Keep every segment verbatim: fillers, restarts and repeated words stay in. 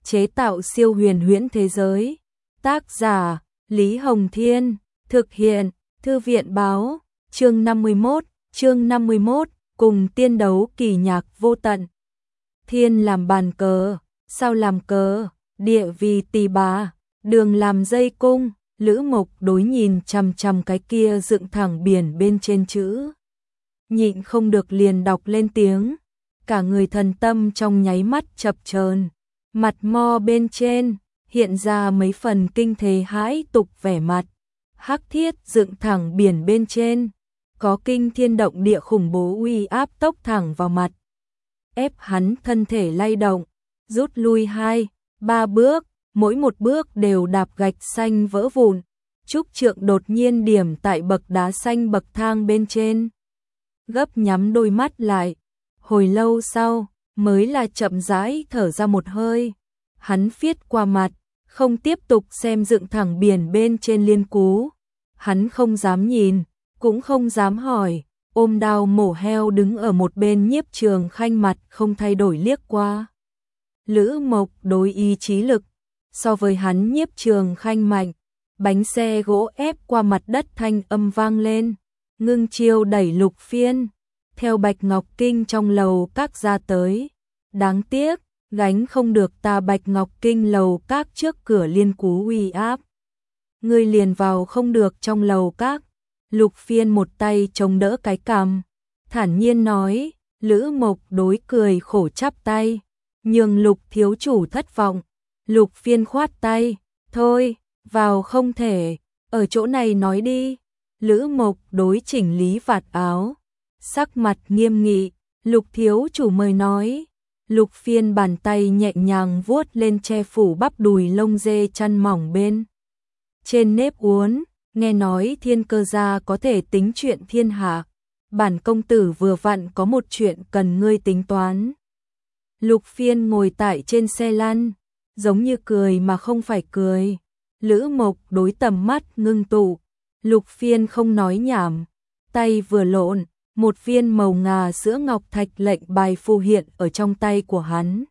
chế tạo siêu huyền huyễn thế giới. Tác giả Lý Hồng Thiên, thực hiện Thư viện Báo, chương năm mươi mốt, chương năm mươi mốt, cùng tiên đấu kỳ nhạc vô tận. Thiên làm bàn cờ, sao làm cờ, địa vì tỳ bà, đường làm dây cung, Lữ Mộc đối nhìn chằm chằm cái kia dựng thẳng biển bên trên chữ. Nhịn không được liền đọc lên tiếng, cả người thần tâm trong nháy mắt chập chờn, mặt mo bên trên hiện ra mấy phần kinh thế hãi tục vẻ mặt. Hắc thiết dựng thẳng biển bên trên, có kinh thiên động địa khủng bố uy áp tốc thẳng vào mặt, ép hắn thân thể lay động, rút lui hai, ba bước, mỗi một bước đều đạp gạch xanh vỡ vụn. Trúc trượng đột nhiên điểm tại bậc đá xanh bậc thang bên trên, gấp nhắm đôi mắt lại, hồi lâu sau mới là chậm rãi thở ra một hơi. Hắn phiết qua mặt, không tiếp tục xem dựng thẳng biển bên trên liên cú. Hắn không dám nhìn, cũng không dám hỏi, ôm đao mổ heo đứng ở một bên. Nhiếp Trường Khanh mặt không thay đổi liếc qua. Lữ Mộc đối ý chí lực so với hắn Nhiếp Trường Khanh mạnh, bánh xe gỗ ép qua mặt đất thanh âm vang lên, ngưng chiêu đẩy Lục Phiên theo Bạch Ngọc Kinh trong lầu các ra tới. Đáng tiếc, gánh không được ta Bạch Ngọc Kinh lầu các trước cửa liên cú uy áp. Ngươi liền vào không được trong lầu các. Lục Phiên một tay chống đỡ cái cằm, thản nhiên nói. Lữ Mộc đối cười khổ chắp tay, nhường Lục thiếu chủ thất vọng. Lục Phiên khoát tay, thôi, vào không thể, ở chỗ này nói đi. Lữ Mộc đối chỉnh lý vạt áo, sắc mặt nghiêm nghị. Lục thiếu chủ mời nói. Lục Phiên bàn tay nhẹ nhàng vuốt lên che phủ bắp đùi lông dê chăn mỏng bên trên nếp uốn, nghe nói Thiên Cơ gia có thể tính chuyện thiên hạ, bản công tử vừa vặn có một chuyện cần ngươi tính toán. Lục Phiên ngồi tại trên xe lăn, giống như cười mà không phải cười. Lữ Mộc đối tầm mắt ngưng tụ, Lục Phiên không nói nhảm, tay vừa lộn, một viên màu ngà sữa ngọc thạch lệnh bài phù hiện ở trong tay của hắn.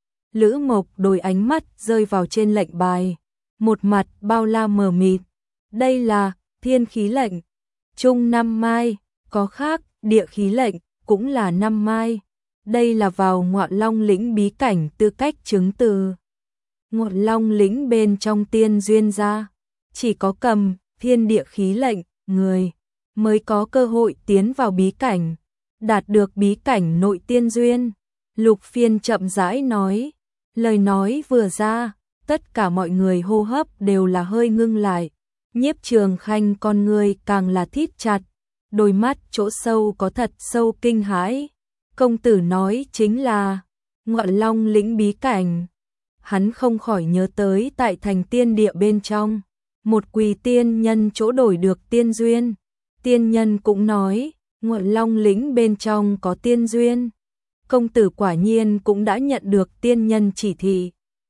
Lữ Mộc đôi ánh mắt rơi vào trên lệnh bài, một mặt bao la mờ mịt. Đây là thiên khí lệnh, chung năm mai, có khác, địa khí lệnh, cũng là năm mai. Đây là vào Ngọa Long lĩnh bí cảnh tư cách chứng từ. Ngọa Long lĩnh bên trong tiên duyên ra, chỉ có cầm thiên địa khí lệnh, người mới có cơ hội tiến vào bí cảnh, đạt được bí cảnh nội tiên duyên. Lục Phiên chậm rãi nói, lời nói vừa ra, tất cả mọi người hô hấp đều là hơi ngưng lại. Nhiếp Trường Khanh con người càng là thít chặt, đôi mắt chỗ sâu có thật sâu kinh hãi. Công tử nói chính là Ngọa Long lĩnh bí cảnh. Hắn không khỏi nhớ tới tại thành tiên địa bên trong, một quỳ tiên nhân chỗ đổi được tiên duyên. Tiên nhân cũng nói, Ngọa Long lĩnh bên trong có tiên duyên. Công tử quả nhiên cũng đã nhận được tiên nhân chỉ thị.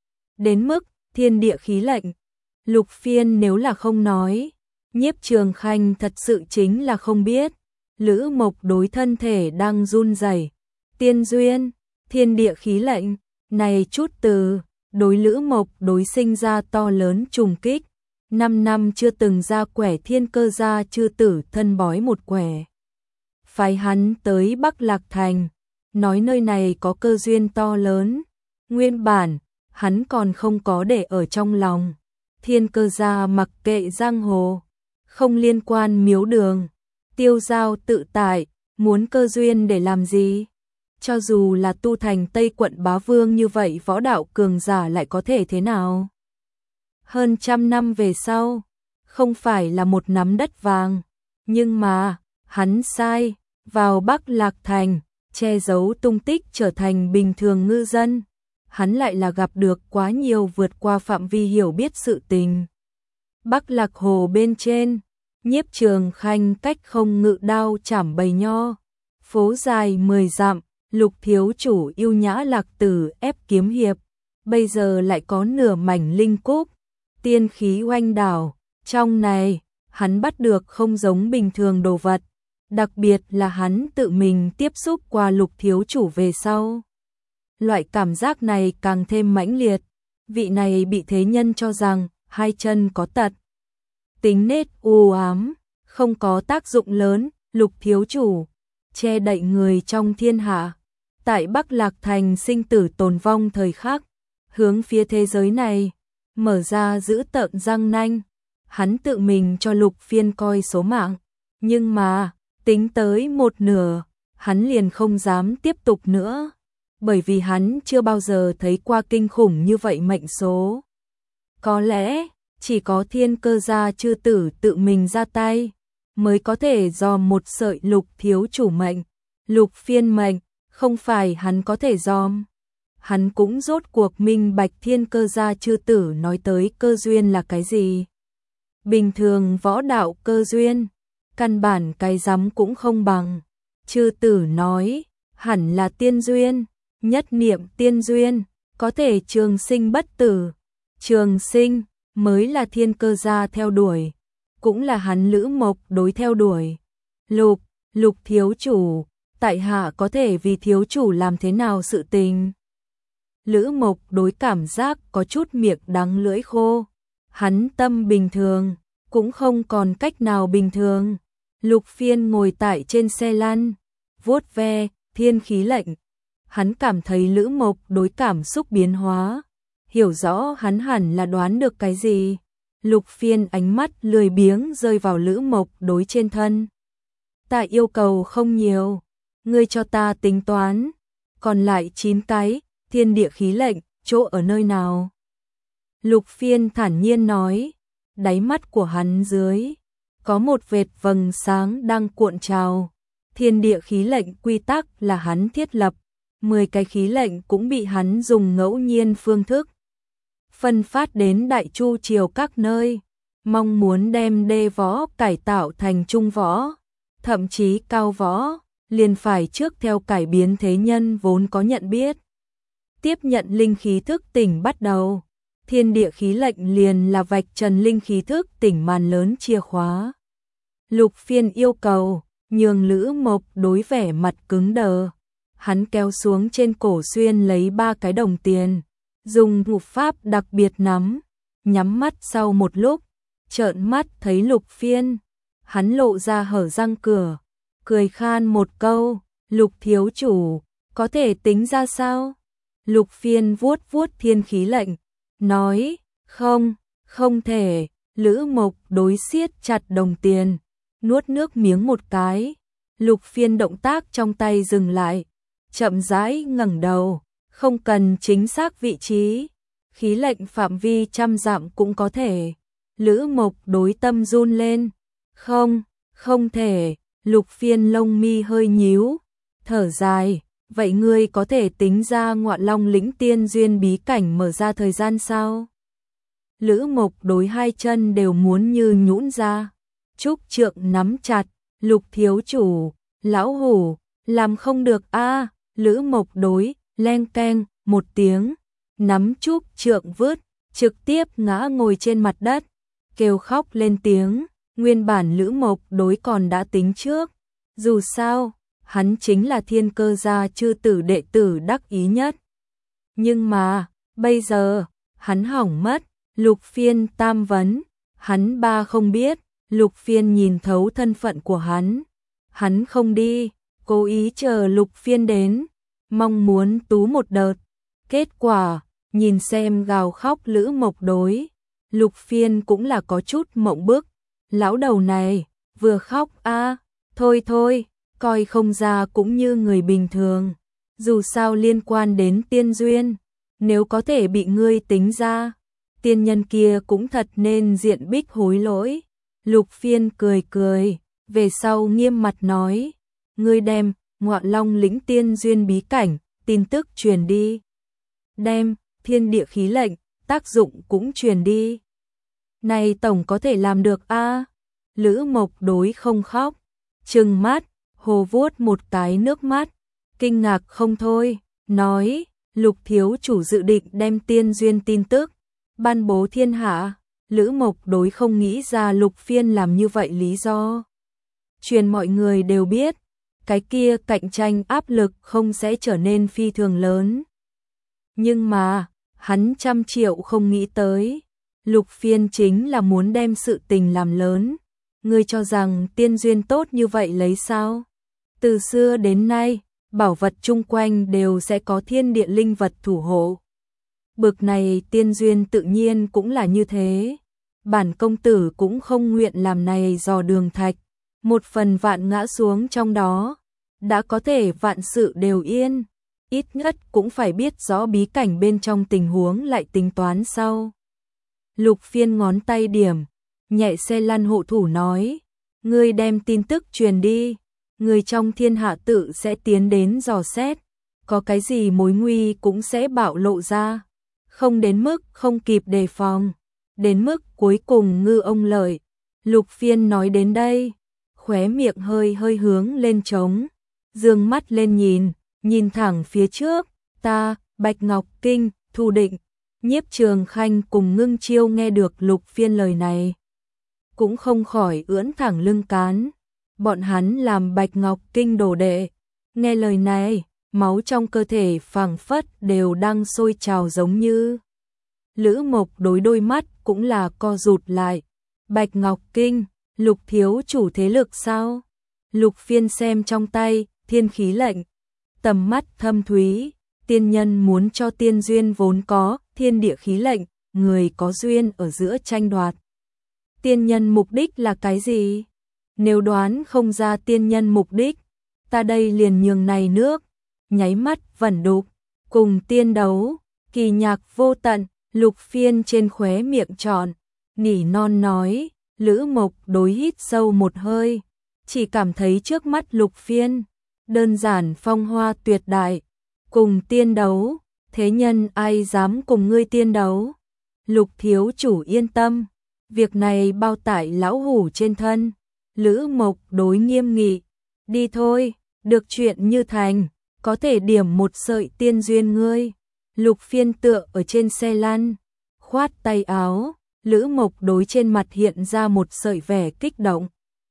Đến mức thiên địa khí lệnh, Lục Phiên nếu là không nói, Nhiếp Trường Khanh thật sự chính là không biết. Lữ Mộc đối thân thể đang run rẩy, tiên duyên, thiên địa khí lệnh, này chút từ, đối Lữ Mộc đối sinh ra to lớn trùng kích. Năm năm chưa từng ra quẻ Thiên Cơ gia chư tử thân bói một quẻ, phái hắn tới Bắc Lạc Thành, nói nơi này có cơ duyên to lớn. Nguyên bản, hắn còn không có để ở trong lòng. Thiên Cơ gia mặc kệ giang hồ, không liên quan miếu đường, tiêu giao tự tại, muốn cơ duyên để làm gì? Cho dù là tu thành Tây quận bá vương như vậy võ đạo cường giả lại có thể thế nào? Hơn trăm năm về sau, không phải là một nắm đất vàng, nhưng mà, hắn sai, vào Bắc Lạc Thành, che giấu tung tích trở thành bình thường ngư dân. Hắn lại là gặp được quá nhiều vượt qua phạm vi hiểu biết sự tình. Bắc Lạc Hồ bên trên, Nhiếp Trường Khanh cách không ngự đao chảm bầy nho, phố dài mười dặm, Lục thiếu chủ yêu nhã lạc tử ép kiếm hiệp, bây giờ lại có nửa mảnh linh cúc, tiên khí oanh đảo. Trong này, hắn bắt được không giống bình thường đồ vật, đặc biệt là hắn tự mình tiếp xúc qua Lục thiếu chủ về sau. Loại cảm giác này càng thêm mãnh liệt, Vị này bị thế nhân cho rằng hai chân có tật, tính nết u ám, không có tác dụng lớn. Lục thiếu chủ che đậy người trong thiên hạ, tại Bắc Lạc Thành sinh tử tồn vong thời khắc, hướng phía thế giới này mở ra giữ tợn răng nanh. Hắn tự mình cho Lục Phiên coi số mạng, nhưng mà tính tới một nửa, hắn liền không dám tiếp tục nữa, bởi vì hắn chưa bao giờ thấy qua kinh khủng như vậy mệnh số. Có lẽ chỉ có Thiên Cơ gia chư tử tự mình ra tay mới có thể dòm một sợi Lục thiếu chủ mệnh. Lục Phiên mệnh không phải hắn có thể dòm. Hắn cũng rốt cuộc minh bạch Thiên Cơ gia chư tử nói tới cơ duyên là cái gì. Bình thường võ đạo cơ duyên, căn bản cái rắm cũng không bằng. Chư tử nói, hẳn là tiên duyên, nhất niệm tiên duyên, có thể trường sinh bất tử. Trường sinh mới là Thiên Cơ gia theo đuổi, cũng là hắn Lữ Mộc đối theo đuổi. Lục, Lục thiếu chủ, tại hạ có thể vì thiếu chủ làm thế nào sự tình? Lữ Mộc đối cảm giác có chút miệng đắng lưỡi khô. Hắn tâm bình thường, cũng không còn cách nào bình thường. Lục Phiên ngồi tại trên xe lăn, vuốt ve thiên khí lệnh. Hắn cảm thấy Lữ Mộc đối cảm xúc biến hóa, hiểu rõ hắn hẳn là đoán được cái gì. Lục Phiên ánh mắt lười biếng rơi vào Lữ Mộc đối trên thân. Ta yêu cầu không nhiều, ngươi cho ta tính toán, còn lại chín cái thiên địa khí lệnh, chỗ ở nơi nào? Lục Phiên thản nhiên nói, đáy mắt của hắn dưới có một vệt vầng sáng đang cuộn trào. Thiên địa khí lệnh quy tắc là hắn thiết lập, mười cái khí lệnh cũng bị hắn dùng ngẫu nhiên phương thức phân phát đến Đại Chu triều các nơi, mong muốn đem đê võ cải tạo thành trung võ, thậm chí cao võ, liền phải trước theo cải biến thế nhân vốn có nhận biết. Tiếp nhận linh khí thức tỉnh bắt đầu, thiên địa khí lệnh liền là vạch trần linh khí thức tỉnh màn lớn chìa khóa. Lục Phiên yêu cầu, nhường Lữ Mộc đối vẻ mặt cứng đờ. Hắn kéo xuống trên cổ xuyên lấy ba cái đồng tiền, dùng thủ pháp đặc biệt nắm, nhắm mắt sau một lúc, trợn mắt thấy Lục Phiên. Hắn lộ ra hở răng cửa, cười khan một câu, Lục thiếu chủ, có thể tính ra sao? Lục Phiên vuốt vuốt thiên khí lệnh, nói, không, không thể. Lữ Mộc đối siết chặt đồng tiền, nuốt nước miếng một cái. Lục Phiên động tác trong tay dừng lại, chậm rãi ngẩng đầu, không cần chính xác vị trí, khí lệnh phạm vi trăm dặm cũng có thể. Lữ Mộc đối tâm run lên, không, không thể. Lục Phiên lông mi hơi nhíu, thở dài, vậy ngươi có thể tính ra Ngọa Long lĩnh tiên duyên bí cảnh mở ra thời gian sao? Lữ Mộc đối hai chân đều muốn như nhũn ra, trúc trượng nắm chặt. Lục thiếu chủ, lão hủ, làm không được a. À, Lữ Mộc đối, leng keng, một tiếng, nắm trúc trượng vứt, trực tiếp ngã ngồi trên mặt đất, kêu khóc lên tiếng. Nguyên bản Lữ Mộc đối còn đã tính trước, dù sao, hắn chính là Thiên Cơ gia chư tử đệ tử đắc ý nhất. Nhưng mà, bây giờ, hắn hỏng mất. Lục Phiên tam vấn, hắn ba không biết. Lục Phiên nhìn thấu thân phận của hắn, hắn không đi, cố ý chờ Lục Phiên đến, mong muốn tú một đợt. Kết quả, nhìn xem gào khóc Lữ Mộc đối, Lục Phiên cũng là có chút mộng bức. Lão đầu này, vừa khóc a, à, thôi thôi, coi không ra cũng như người bình thường. Dù sao liên quan đến tiên duyên, nếu có thể bị ngươi tính ra, tiên nhân kia cũng thật nên diện bích hối lỗi. Lục Phiên cười cười, về sau nghiêm mặt nói, ngươi đem Ngọa Long lĩnh tiên duyên bí cảnh, tin tức truyền đi. Đem thiên địa khí lệnh, tác dụng cũng truyền đi. Này tổng có thể làm được a. À? Lữ Mộc đối không khóc, trừng mắt, hồ vuốt một cái nước mắt, kinh ngạc không thôi, nói, Lục thiếu chủ dự định đem tiên duyên tin tức ban bố thiên hạ. Lữ Mộc đối không nghĩ ra Lục Phiên làm như vậy lý do. Truyền mọi người đều biết, cái kia cạnh tranh áp lực không sẽ trở nên phi thường lớn. Nhưng mà, Hắn trăm triệu không nghĩ tới, Lục Phiên chính là muốn đem sự tình làm lớn. Ngươi cho rằng tiên duyên tốt như vậy lấy sao? Từ xưa đến nay, bảo vật chung quanh đều sẽ có thiên địa linh vật thủ hộ. Bực này tiên duyên tự nhiên cũng là như thế. Bản công tử cũng không nguyện làm này dò đường thạch, một phần vạn ngã xuống trong đó, đã có thể vạn sự đều yên, ít nhất cũng phải biết rõ bí cảnh bên trong tình huống lại tính toán sau. Lục Phiên ngón tay điểm, nhẹ xe lăn hộ thủ nói, ngươi đem tin tức truyền đi, người trong thiên hạ tự sẽ tiến đến dò xét, có cái gì mối nguy cũng sẽ bạo lộ ra, không đến mức không kịp đề phòng, đến mức cuối cùng ngư ông lợi. Lục Phiên nói đến đây, khóe miệng hơi hơi hướng lên trống, dương mắt lên nhìn, nhìn thẳng phía trước, ta, Bạch Ngọc Kinh, Thu Định, Nhiếp Trường Khanh cùng Ngưng Chiêu nghe được Lục Phiên lời này, cũng không khỏi ưỡn thẳng lưng cán. Bọn hắn làm Bạch Ngọc Kinh đồ đệ, nghe lời này, máu trong cơ thể phảng phất đều đang sôi trào giống như. Lữ Mộc đối đôi mắt cũng là co rụt lại. Bạch Ngọc Kinh, Lục thiếu chủ thế lực sao? Lục Phiên xem trong tay, thiên khí lệnh, tầm mắt thâm thúy, tiên nhân muốn cho tiên duyên vốn có, thiên địa khí lệnh, người có duyên ở giữa tranh đoạt. Tiên nhân mục đích là cái gì? Nếu đoán không ra tiên nhân mục đích, ta đây liền nhường này nước, nháy mắt vẩn đục, cùng tiên đấu, kỳ nhạc vô tận. Lục Phiên trên khóe miệng tròn, nỉ non nói, Lữ Mộc đối hít sâu một hơi, chỉ cảm thấy trước mắt Lục Phiên, đơn giản phong hoa tuyệt đại, cùng tiên đấu, thế nhân ai dám cùng ngươi tiên đấu. Lục thiếu chủ yên tâm, việc này bao tải lão hủ trên thân. Lữ Mộc đối nghiêm nghị, đi thôi, được chuyện như thành, có thể điểm một sợi tiên duyên ngươi. Lục Phiên tựa ở trên xe lăn, khoát tay áo, Lữ Mộc đối trên mặt hiện ra một sợi vẻ kích động.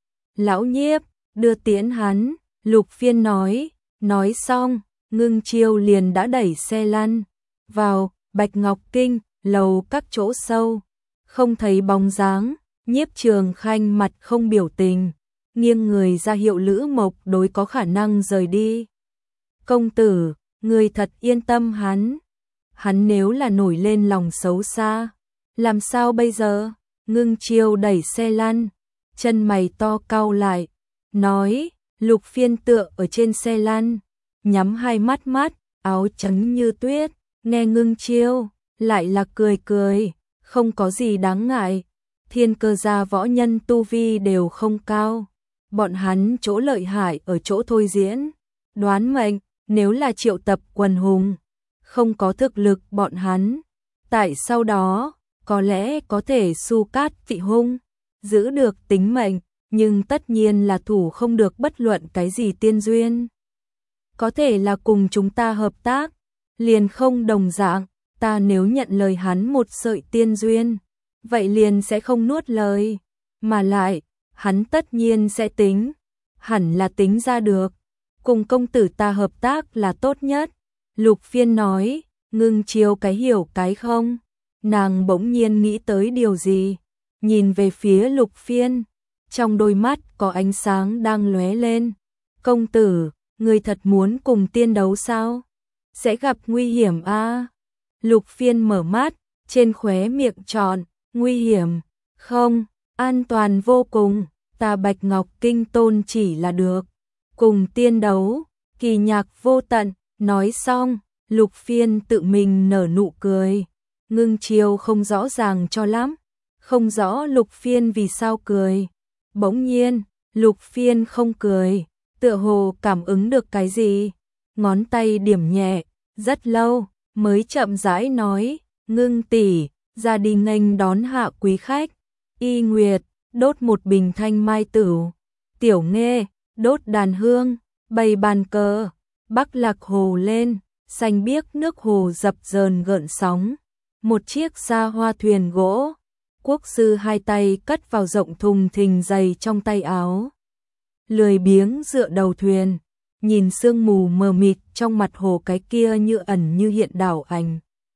Lão Nhiếp, đưa tiễn hắn, Lục Phiên nói, nói xong, Ngưng Chiêu liền đã đẩy xe lăn vào Bạch Ngọc Kinh, lầu các chỗ sâu, không thấy bóng dáng. Nhiếp Trường Khanh mặt không biểu tình, nghiêng người ra hiệu Lữ Mộc đối có khả năng rời đi. Công tử, người thật yên tâm hắn. Hắn nếu là nổi lên lòng xấu xa, làm sao bây giờ? Ngưng Chiêu đẩy xe lăn, chân mày to cau lại, nói, Lục Phiên tựa ở trên xe lăn, nhắm hai mắt mắt, áo trắng như tuyết, nghe Ngưng Chiêu, lại là cười cười, không có gì đáng ngại. Thiên cơ gia võ nhân tu vi đều không cao, bọn hắn chỗ lợi hại ở chỗ thôi diễn, đoán mệnh, nếu là triệu tập quần hùng, không có thực lực bọn hắn, tại sau đó, có lẽ có thể su cát vị hung, giữ được tính mệnh, nhưng tất nhiên là thủ không được bất luận cái gì tiên duyên. Có thể là cùng chúng ta hợp tác, liền không đồng dạng, ta nếu nhận lời hắn một sợi tiên duyên, vậy liền sẽ không nuốt lời, mà lại, hắn tất nhiên sẽ tính, hẳn là tính ra được, cùng công tử ta hợp tác là tốt nhất. Lục Phiên nói, Ngưng Chiêu cái hiểu cái không, nàng bỗng nhiên nghĩ tới điều gì, nhìn về phía Lục Phiên, trong đôi mắt có ánh sáng đang lóe lên. Công tử, người thật muốn cùng tiên đấu sao? Sẽ gặp nguy hiểm a? À? Lục Phiên mở mắt, trên khóe miệng tròn, nguy hiểm, không, an toàn vô cùng, ta Bạch Ngọc Kinh tôn chỉ là được, cùng tiên đấu, kỳ nhạc vô tận. Nói xong, Lục Phiên tự mình nở nụ cười. Ngưng Chiêu không rõ ràng cho lắm, không rõ Lục Phiên vì sao cười. Bỗng nhiên, Lục Phiên không cười, tựa hồ cảm ứng được cái gì, ngón tay điểm nhẹ, rất lâu mới chậm rãi nói, Ngưng tỷ, ra đi nghênh đón hạ quý khách. Y Nguyệt, đốt một bình thanh mai tửu. Tiểu Nghê, đốt đàn hương, bày bàn cờ. Bắc Lạc hồ lên, xanh biếc nước hồ dập dờn gợn sóng. Một chiếc xa hoa thuyền gỗ, quốc sư hai tay cất vào rộng thùng thình dày trong tay áo. Lười biếng dựa đầu thuyền, nhìn sương mù mờ mịt trong mặt hồ, cái kia như ẩn như hiện đảo ảnh.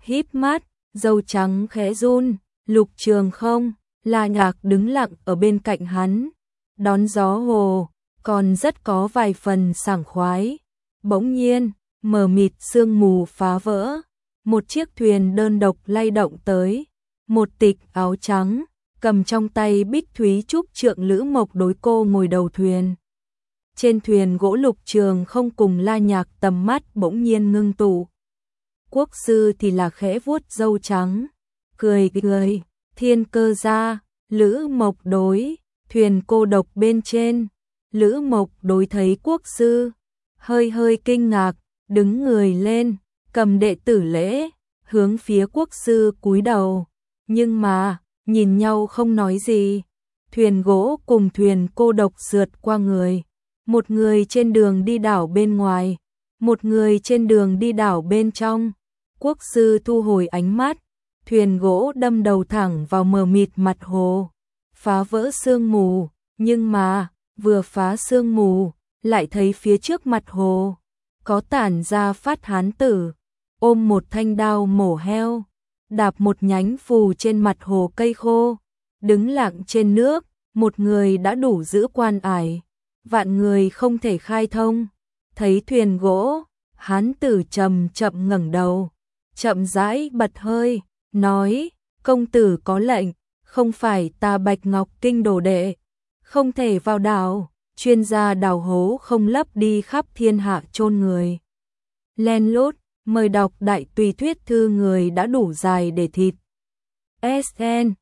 híp mắt, râu trắng khẽ run, Lục Trường không, La Nhạc đứng lặng ở bên cạnh hắn, đón gió hồ, còn rất có vài phần sảng khoái. Bỗng nhiên, mờ mịt sương mù phá vỡ, một chiếc thuyền đơn độc lay động tới, một tịch áo trắng, cầm trong tay bích thúy trúc trượng Lữ Mộc đối cô ngồi đầu thuyền. Trên thuyền gỗ Lục Trường không cùng La Nhạc tầm mắt bỗng nhiên ngưng tụ. Quốc sư thì là khẽ vuốt râu trắng, cười cười, thiên cơ gia, Lữ Mộc đối, thuyền cô độc bên trên, Lữ Mộc đối thấy quốc sư, hơi hơi kinh ngạc, đứng người lên, cầm đệ tử lễ, hướng phía quốc sư cúi đầu, nhưng mà, nhìn nhau không nói gì. Thuyền gỗ cùng thuyền cô độc sượt qua người, một người trên đường đi đảo bên ngoài, một người trên đường đi đảo bên trong. Quốc sư thu hồi ánh mắt, thuyền gỗ đâm đầu thẳng vào mờ mịt mặt hồ, phá vỡ sương mù, nhưng mà, vừa phá sương mù, lại thấy phía trước mặt hồ, có tản ra phát hán tử, ôm một thanh đao mổ heo, đạp một nhánh phù trên mặt hồ cây khô, đứng lặng trên nước, một người đã đủ giữ quan ải, vạn người không thể khai thông. Thấy thuyền gỗ, hán tử chậm chậm ngẩng đầu, chậm rãi bật hơi, nói, công tử có lệnh, không phải ta Bạch Ngọc Kinh đồ đệ, không thể vào đảo, chuyên gia đào hố không lấp đi khắp thiên hạ chôn người. Len lút, mời đọc đại tùy thuyết thư người đã đủ dài để thịt. ét en